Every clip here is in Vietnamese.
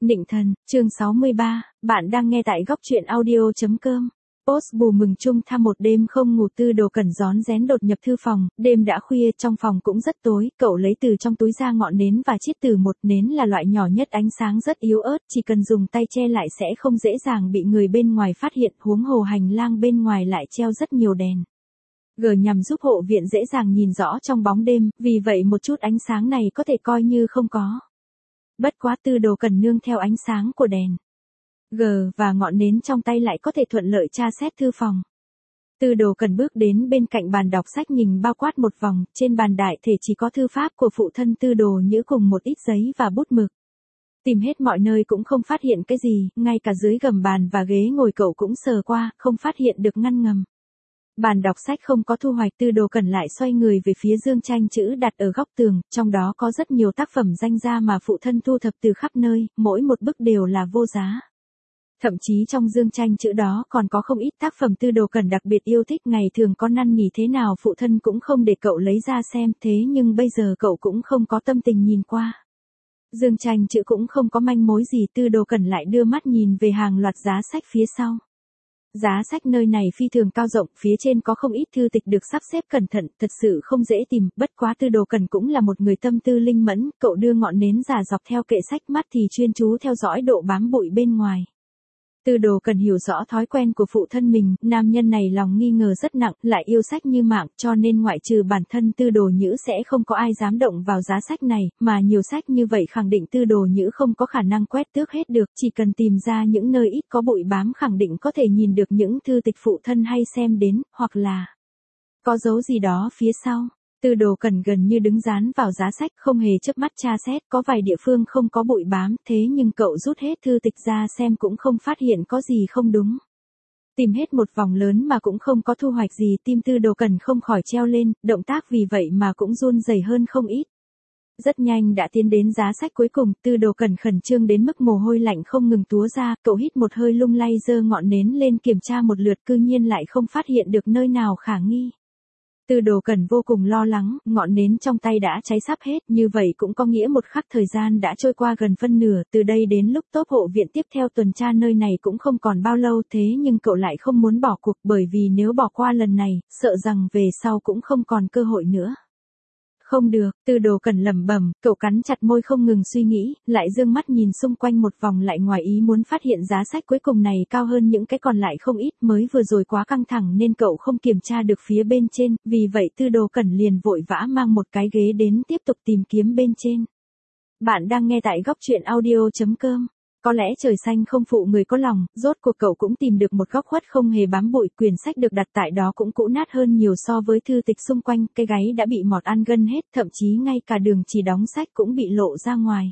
Nịnh thần, chương 63, bạn đang nghe tại góc truyện audio.com. Post bù mừng chung thăm một đêm không ngủ. Tư Đồ Cẩn rón rén đột nhập thư phòng, đêm đã khuya, trong phòng cũng rất tối, cậu lấy từ trong túi ra ngọn nến và chiết từ một nến là loại nhỏ nhất, ánh sáng rất yếu ớt, chỉ cần dùng tay che lại sẽ không dễ dàng bị người bên ngoài phát hiện, huống hồ hành lang bên ngoài lại treo rất nhiều đèn. Nhằm giúp hộ viện dễ dàng nhìn rõ trong bóng đêm, vì vậy một chút ánh sáng này có thể coi như không có. Bất quá Tư Đồ Cẩn nương theo ánh sáng của đèn và ngọn nến trong tay lại có thể thuận lợi tra xét thư phòng. Tư Đồ Cẩn bước đến bên cạnh bàn đọc sách, nhìn bao quát một vòng, trên bàn đại thể chỉ có thư pháp của phụ thân Tư Đồ Nhữ cùng một ít giấy và bút mực. Tìm hết mọi nơi cũng không phát hiện cái gì, ngay cả dưới gầm bàn và ghế ngồi cậu cũng sờ qua, không phát hiện được ngăn ngầm. Bàn đọc sách không có thu hoạch. Tư Đồ Cẩn lại xoay người về phía dương tranh chữ đặt ở góc tường, trong đó có rất nhiều tác phẩm danh gia mà phụ thân thu thập từ khắp nơi, mỗi một bức đều là vô giá. Thậm chí trong dương tranh chữ đó còn có không ít tác phẩm Tư Đồ Cẩn đặc biệt yêu thích, ngày thường có năn nỉ thế nào phụ thân cũng không để cậu lấy ra xem, thế nhưng bây giờ cậu cũng không có tâm tình nhìn qua. Dương tranh chữ cũng không có manh mối gì. Tư Đồ Cẩn lại đưa mắt nhìn về hàng loạt giá sách phía sau. Giá sách nơi này phi thường cao rộng, phía trên có không ít thư tịch được sắp xếp cẩn thận, thật sự không dễ tìm, bất quá Tư Đồ Cẩn cũng là một người tâm tư linh mẫn, cậu đưa ngọn nến giả dọc theo kệ sách, mắt thì chuyên chú theo dõi độ bám bụi bên ngoài. Tư Đồ Cẩn hiểu rõ thói quen của phụ thân mình, nam nhân này lòng nghi ngờ rất nặng, lại yêu sách như mạng, cho nên ngoại trừ bản thân Tư Đồ Nhữ sẽ không có ai dám động vào giá sách này, mà nhiều sách như vậy khẳng định Tư Đồ Nhữ không có khả năng quét tước hết được, chỉ cần tìm ra những nơi ít có bụi bám khẳng định có thể nhìn được những thư tịch phụ thân hay xem đến, hoặc là có dấu gì đó phía sau. Tư Đồ Cẩn gần như đứng dán vào giá sách, không hề chớp mắt tra xét, có vài địa phương không có bụi bám, thế nhưng cậu rút hết thư tịch ra xem cũng không phát hiện có gì không đúng. Tìm hết một vòng lớn mà cũng không có thu hoạch gì, tim Tư Đồ Cẩn không khỏi treo lên, động tác vì vậy mà cũng run rẩy hơn không ít. Rất nhanh đã tiến đến giá sách cuối cùng, Tư Đồ Cẩn khẩn trương đến mức mồ hôi lạnh không ngừng túa ra, cậu hít một hơi lung lay giơ ngọn nến lên kiểm tra một lượt, cư nhiên lại không phát hiện được nơi nào khả nghi. Tư Đồ Cẩn vô cùng lo lắng, ngọn nến trong tay đã cháy sắp hết, như vậy cũng có nghĩa một khắc thời gian đã trôi qua gần phân nửa, từ đây đến lúc tốp hộ viện tiếp theo tuần tra nơi này cũng không còn bao lâu, thế nhưng cậu lại không muốn bỏ cuộc, bởi vì nếu bỏ qua lần này, sợ rằng về sau cũng không còn cơ hội nữa. Không được, Tư Đồ Cẩn lẩm bẩm, cậu cắn chặt môi không ngừng suy nghĩ, lại dương mắt nhìn xung quanh một vòng, lại ngoài ý muốn phát hiện giá sách cuối cùng này cao hơn những cái còn lại không ít, mới vừa rồi quá căng thẳng nên cậu không kiểm tra được phía bên trên, vì vậy Tư Đồ Cẩn liền vội vã mang một cái ghế đến tiếp tục tìm kiếm bên trên. Bạn đang nghe tại góc truyện audio.com. Có lẽ trời xanh không phụ người có lòng, rốt cuộc cậu cũng tìm được một góc khuất không hề bám bụi, quyển sách được đặt tại đó cũng cũ nát hơn nhiều so với thư tịch xung quanh, cái gáy đã bị mọt ăn gân hết, thậm chí ngay cả đường chỉ đóng sách cũng bị lộ ra ngoài.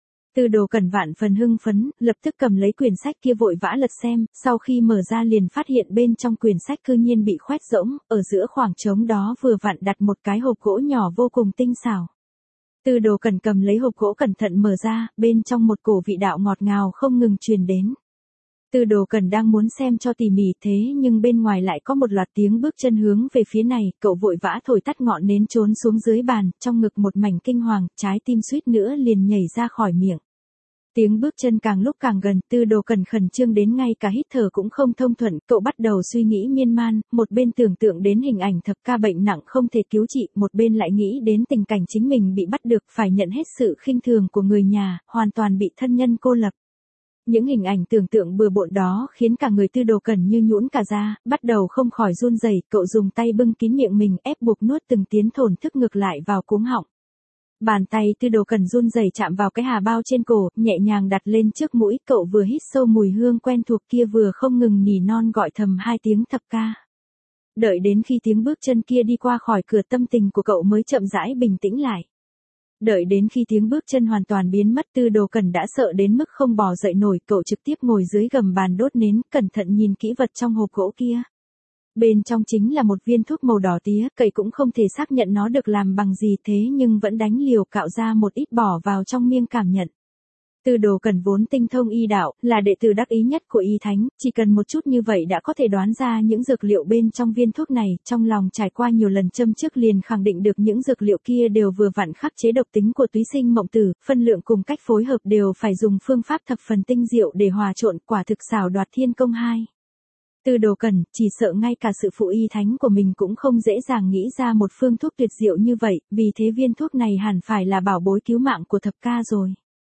Tư Đồ Cẩn vạn phần hưng phấn, lập tức cầm lấy quyển sách kia vội vã lật xem, sau khi mở ra liền phát hiện bên trong quyển sách cư nhiên bị khoét rỗng, ở giữa khoảng trống đó vừa vặn đặt một cái hộp gỗ nhỏ vô cùng tinh xảo. Tư Đồ Cẩn cầm lấy hộp gỗ cẩn thận mở ra, bên trong một cổ vị đạo ngọt ngào không ngừng truyền đến. Tư Đồ Cẩn đang muốn xem cho tỉ mỉ, thế nhưng bên ngoài lại có một loạt tiếng bước chân hướng về phía này, cậu vội vã thổi tắt ngọn nến trốn xuống dưới bàn, trong ngực một mảnh kinh hoàng, trái tim suýt nữa liền nhảy ra khỏi miệng. Tiếng bước chân càng lúc càng gần, Tư Đồ Cẩn khẩn trương đến ngay cả hít thở cũng không thông thuận, cậu bắt đầu suy nghĩ miên man, một bên tưởng tượng đến hình ảnh thập ca bệnh nặng không thể cứu trị, một bên lại nghĩ đến tình cảnh chính mình bị bắt được, phải nhận hết sự khinh thường của người nhà, hoàn toàn bị thân nhân cô lập. Những hình ảnh tưởng tượng bừa bộn đó khiến cả người Tư Đồ Cẩn như nhũn cả ra, bắt đầu không khỏi run rẩy, cậu dùng tay bưng kín miệng mình, ép buộc nuốt từng tiếng thổn thức ngược lại vào cuống họng. Bàn tay Tư Đồ Cẩn run rẩy chạm vào cái hà bao trên cổ, nhẹ nhàng đặt lên trước mũi, cậu vừa hít sâu mùi hương quen thuộc kia vừa không ngừng nỉ non gọi thầm hai tiếng thập ca. Đợi đến khi tiếng bước chân kia đi qua khỏi cửa, tâm tình của cậu mới chậm rãi bình tĩnh lại. Đợi đến khi tiếng bước chân hoàn toàn biến mất, Tư Đồ Cẩn đã sợ đến mức không bò dậy nổi, cậu trực tiếp ngồi dưới gầm bàn đốt nến, cẩn thận nhìn kỹ vật trong hộp gỗ kia. Bên trong chính là một viên thuốc màu đỏ tía, cậy cũng không thể xác nhận nó được làm bằng gì, thế nhưng vẫn đánh liều cạo ra một ít bỏ vào trong miệng cảm nhận. Tư Đồ Cẩn vốn tinh thông y đạo, là đệ tử đắc ý nhất của y thánh, chỉ cần một chút như vậy đã có thể đoán ra những dược liệu bên trong viên thuốc này, trong lòng trải qua nhiều lần châm trước liền khẳng định được những dược liệu kia đều vừa vặn khắc chế độc tính của túy sinh mộng tử, phân lượng cùng cách phối hợp đều phải dùng phương pháp thập phần tinh diệu để hòa trộn, quả thực xảo đoạt thiên công hai. Tư Đồ Cẩn, chỉ sợ ngay cả sự phụ y thánh của mình cũng không dễ dàng nghĩ ra một phương thuốc tuyệt diệu như vậy, vì thế viên thuốc này hẳn phải là bảo bối cứu mạng của thập ca rồi.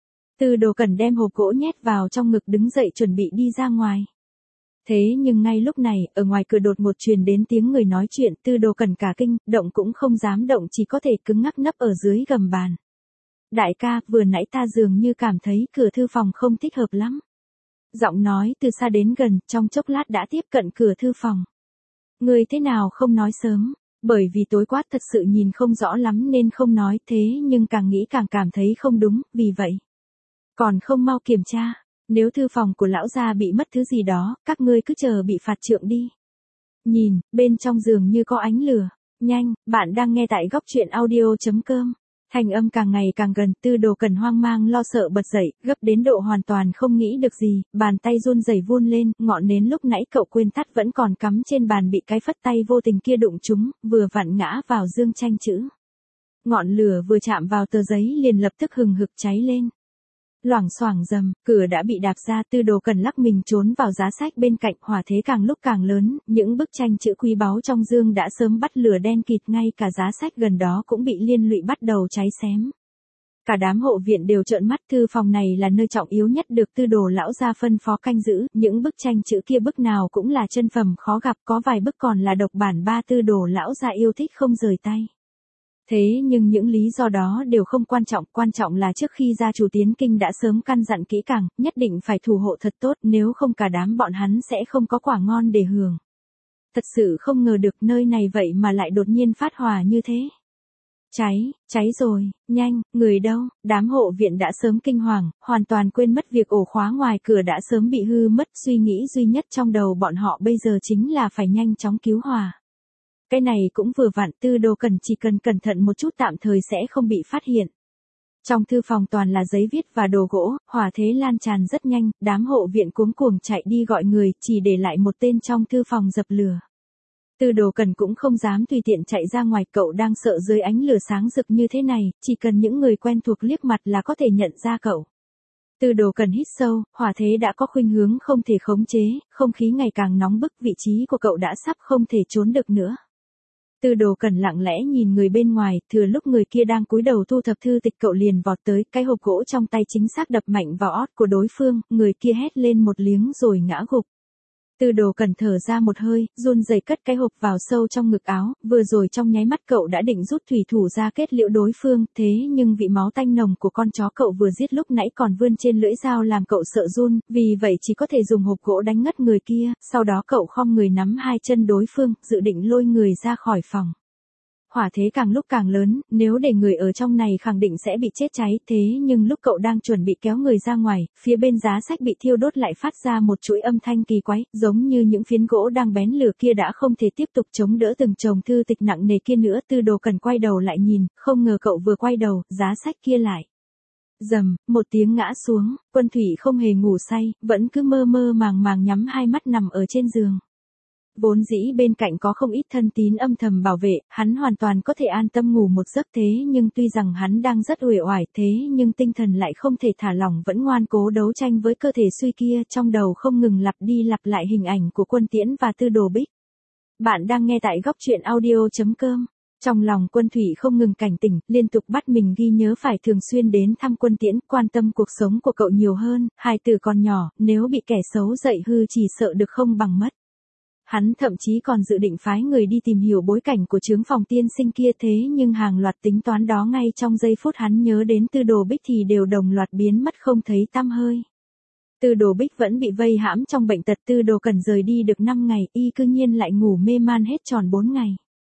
Tư Đồ Cẩn đem hộp gỗ nhét vào trong ngực đứng dậy chuẩn bị đi ra ngoài. Thế nhưng ngay lúc này, ở ngoài cửa đột ngột truyền đến tiếng người nói chuyện, Tư Đồ Cẩn cả kinh, động cũng không dám động, chỉ có thể cứng ngắc nấp ở dưới gầm bàn. Đại ca, vừa nãy ta dường như cảm thấy cửa thư phòng không thích hợp lắm. Giọng nói từ xa đến gần, trong chốc lát đã tiếp cận cửa thư phòng. Người thế nào không nói sớm, bởi vì tối quát thật sự nhìn không rõ lắm nên không nói, thế nhưng càng nghĩ càng cảm thấy không đúng, vì vậy. Còn không mau kiểm tra, nếu thư phòng của lão gia bị mất thứ gì đó, các ngươi cứ chờ bị phạt trượng đi. Nhìn, bên trong giường như có ánh lửa. Nhanh, bạn đang nghe tại góc truyện audio.com. Thanh âm càng ngày càng gần, Tư Đồ Cẩn hoang mang lo sợ bật dậy, gấp đến độ hoàn toàn không nghĩ được gì, bàn tay run rẩy vun lên, ngọn nến lúc nãy cậu quên tắt vẫn còn cắm trên bàn bị cái phất tay vô tình kia đụng trúng, vừa vặn ngã vào dương tranh chữ. Ngọn lửa vừa chạm vào tờ giấy liền lập tức hừng hực cháy lên. Loảng xoảng rầm, cửa đã bị đạp ra, Tư Đồ Cẩn lắc mình trốn vào giá sách bên cạnh, hỏa thế càng lúc càng lớn, những bức tranh chữ quý báu trong dương đã sớm bắt lửa đen kịt, ngay cả giá sách gần đó cũng bị liên lụy bắt đầu cháy xém. Cả đám hộ viện đều trợn mắt, thư phòng này là nơi trọng yếu nhất được Tư Đồ lão gia phân phó canh giữ, những bức tranh chữ kia bức nào cũng là chân phẩm khó gặp, có vài bức còn là độc bản ba Tư Đồ lão gia yêu thích không rời tay. Thế nhưng những lý do đó đều không quan trọng là trước khi gia chủ tiến kinh đã sớm căn dặn kỹ càng, nhất định phải thủ hộ thật tốt, nếu không cả đám bọn hắn sẽ không có quả ngon để hưởng. Thật sự không ngờ được nơi này vậy mà lại đột nhiên phát hỏa như thế. Cháy rồi, nhanh, người đâu, đám hộ viện đã sớm kinh hoàng, hoàn toàn quên mất việc ổ khóa ngoài cửa đã sớm bị hư mất, suy nghĩ duy nhất trong đầu bọn họ bây giờ chính là phải nhanh chóng cứu hỏa. Cái này cũng vừa vặn, Tư Đồ Cẩn chỉ cần cẩn thận một chút tạm thời sẽ không bị phát hiện. Trong thư phòng toàn là giấy viết và đồ gỗ, hỏa thế lan tràn rất nhanh, đám hộ viện cuống cuồng chạy đi gọi người, chỉ để lại một tên trong thư phòng dập lửa. Tư Đồ Cẩn cũng không dám tùy tiện chạy ra ngoài, cậu đang sợ dưới ánh lửa sáng rực như thế này, chỉ cần những người quen thuộc liếc mặt là có thể nhận ra cậu. Tư Đồ Cẩn hít sâu, hỏa thế đã có khuynh hướng không thể khống chế, không khí ngày càng nóng bức, vị trí của cậu đã sắp không thể trốn được nữa. Tư Đồ Cẩn lặng lẽ nhìn người bên ngoài, thừa lúc người kia đang cúi đầu thu thập thư tịch cậu liền vọt tới, cái hộp gỗ trong tay chính xác đập mạnh vào ót của đối phương, người kia hét lên một tiếng rồi ngã gục. Tư Đồ Cẩn thở ra một hơi, run rẩy cất cái hộp vào sâu trong ngực áo, vừa rồi trong nháy mắt cậu đã định rút thủy thủ ra kết liễu đối phương, thế nhưng vị máu tanh nồng của con chó cậu vừa giết lúc nãy còn vươn trên lưỡi dao làm cậu sợ run, vì vậy chỉ có thể dùng hộp gỗ đánh ngất người kia, sau đó cậu khom người nắm hai chân đối phương, dự định lôi người ra khỏi phòng. Hỏa thế càng lúc càng lớn, nếu để người ở trong này khẳng định sẽ bị chết cháy, thế nhưng lúc cậu đang chuẩn bị kéo người ra ngoài, phía bên giá sách bị thiêu đốt lại phát ra một chuỗi âm thanh kỳ quái, giống như những phiến gỗ đang bén lửa kia đã không thể tiếp tục chống đỡ từng chồng thư tịch nặng nề kia nữa. Tư Đồ Cẩn quay đầu lại nhìn, không ngờ cậu vừa quay đầu, giá sách kia lại. Rầm, một tiếng ngã xuống, Quân Thủy không hề ngủ say, vẫn cứ mơ mơ màng màng nhắm hai mắt nằm ở trên giường. Vốn dĩ bên cạnh có không ít thân tín âm thầm bảo vệ, hắn hoàn toàn có thể an tâm ngủ một giấc, thế nhưng tuy rằng hắn đang rất uể oải, thế nhưng tinh thần lại không thể thả lỏng, vẫn ngoan cố đấu tranh với cơ thể suy kia, trong đầu không ngừng lặp đi lặp lại hình ảnh của Quân Tiễn và Tư Đồ Bích. Bạn đang nghe tại góc truyện audio.com. Trong lòng Quân Thủy không ngừng cảnh tỉnh, liên tục bắt mình ghi nhớ phải thường xuyên đến thăm Quân Tiễn, quan tâm cuộc sống của cậu nhiều hơn, hai từ còn nhỏ, nếu bị kẻ xấu dạy hư chỉ sợ được không bằng mất. Hắn thậm chí còn dự định phái người đi tìm hiểu bối cảnh của trướng phòng tiên sinh kia, thế nhưng hàng loạt tính toán đó ngay trong giây phút hắn nhớ đến Tư Đồ Bích thì đều đồng loạt biến mất không thấy tăm hơi. Tư Đồ Bích vẫn bị vây hãm trong bệnh tật, Tư Đồ Cẩn rời đi được 5 ngày, y cư nhiên lại ngủ mê man hết tròn 4 ngày.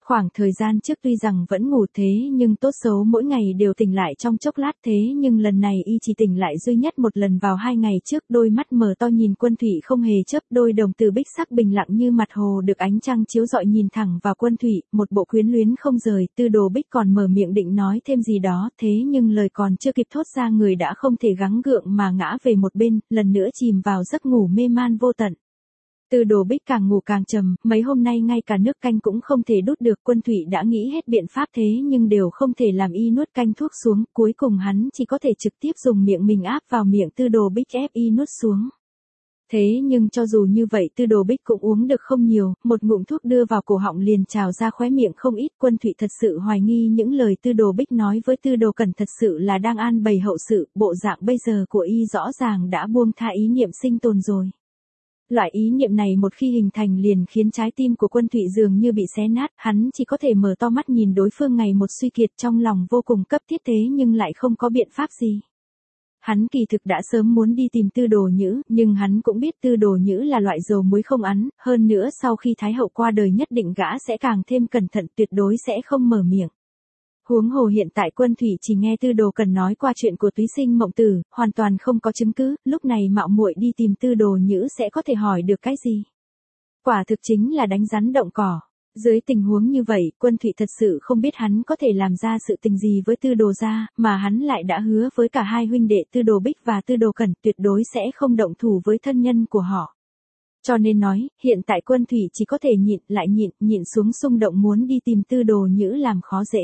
Khoảng thời gian trước tuy rằng vẫn ngủ thế nhưng tốt xấu mỗi ngày đều tỉnh lại trong chốc lát thế nhưng lần này y chỉ tỉnh lại duy nhất một lần vào 2 ngày trước, đôi mắt mở to nhìn Quân Thụy không hề chớp, đôi đồng tử bích sắc bình lặng như mặt hồ được ánh trăng chiếu rọi nhìn thẳng vào Quân Thụy, một bộ quyến luyến không rời. Tư Đồ Bích còn mở miệng định nói thêm gì đó, thế nhưng lời còn chưa kịp thốt ra người đã không thể gắng gượng mà ngã về một bên, lần nữa chìm vào giấc ngủ mê man vô tận. Tư Đồ Bích càng ngủ càng trầm, mấy hôm nay ngay cả nước canh cũng không thể đút được. Quân Thụy đã nghĩ hết biện pháp thế nhưng đều không thể làm y nuốt canh thuốc xuống, cuối cùng hắn chỉ có thể trực tiếp dùng miệng mình áp vào miệng Tư Đồ Bích ép y nuốt xuống. Thế nhưng cho dù như vậy Tư Đồ Bích cũng uống được không nhiều, một ngụm thuốc đưa vào cổ họng liền trào ra khóe miệng không ít. Quân Thụy thật sự hoài nghi những lời Tư Đồ Bích nói với Tư Đồ Cẩn thật sự là đang an bày hậu sự, bộ dạng bây giờ của y rõ ràng đã buông tha ý niệm sinh tồn rồi. Loại ý niệm này một khi hình thành liền khiến trái tim của Quân Thụy dường như bị xé nát, hắn chỉ có thể mở to mắt nhìn đối phương ngày một suy kiệt, trong lòng vô cùng cấp thiết thế nhưng lại không có biện pháp gì. Hắn kỳ thực đã sớm muốn đi tìm Tư Đồ Nhữ, nhưng hắn cũng biết Tư Đồ Nhữ là loại dầu muối không ăn, hơn nữa sau khi Thái hậu qua đời nhất định gã sẽ càng thêm cẩn thận, tuyệt đối sẽ không mở miệng. Huống hồ hiện tại Quân Thụy chỉ nghe Tư Đồ Cần nói qua chuyện của Túy Sinh Mộng Tử, hoàn toàn không có chứng cứ, lúc này mạo muội đi tìm Tư Đồ Nhữ sẽ có thể hỏi được cái gì? Quả thực chính là đánh rắn động cỏ. Dưới tình huống như vậy, Quân Thụy thật sự không biết hắn có thể làm ra sự tình gì với Tư Đồ gia, mà hắn lại đã hứa với cả hai huynh đệ Tư Đồ Bích và Tư Đồ Cẩn tuyệt đối sẽ không động thủ với thân nhân của họ. Cho nên nói, hiện tại Quân Thụy chỉ có thể nhịn lại nhịn xuống xung động muốn đi tìm Tư Đồ Nhữ làm khó dễ.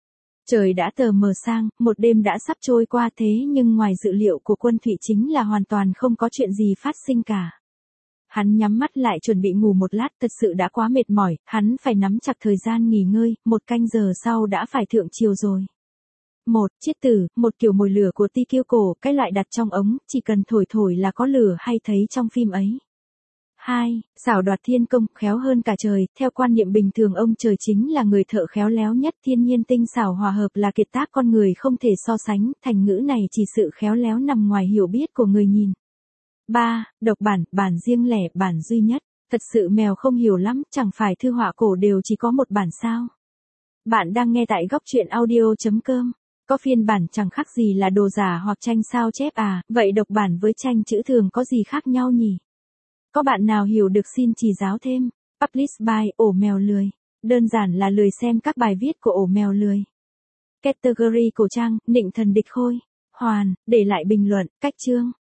Trời đã tờ mờ sang, một đêm đã sắp trôi qua thế nhưng ngoài dự liệu của Quân Thụy chính là hoàn toàn không có chuyện gì phát sinh cả. Hắn nhắm mắt lại chuẩn bị ngủ một lát, thật sự đã quá mệt mỏi, hắn phải nắm chặt thời gian nghỉ ngơi, 1 canh giờ sau đã phải thượng triều rồi. Chiết tử, một kiểu mồi lửa của ti kiêu cổ, cái loại đặt trong ống, chỉ cần thổi là có lửa hay thấy trong phim ấy. 2. Xảo đoạt thiên công, khéo hơn cả trời, theo quan niệm bình thường ông trời chính là người thợ khéo léo nhất, thiên nhiên tinh xảo hòa hợp là kiệt tác con người không thể so sánh, thành ngữ này chỉ sự khéo léo nằm ngoài hiểu biết của người nhìn. 3. Độc bản riêng lẻ, bản duy nhất, thật sự mèo không hiểu lắm, chẳng phải thư họa cổ đều chỉ có một bản sao. Bạn đang nghe tại góc truyện audio.com. Có phiên bản chẳng khác gì là đồ giả hoặc tranh sao chép à, vậy độc bản với tranh chữ thường có gì khác nhau nhỉ? Có bạn nào hiểu được xin chỉ giáo thêm. Publish by ổ mèo lười. Đơn giản là lười xem các bài viết của ổ mèo lười. Category cổ trang, nịnh thần địch khôi. Hoàn, để lại bình luận, cách chương.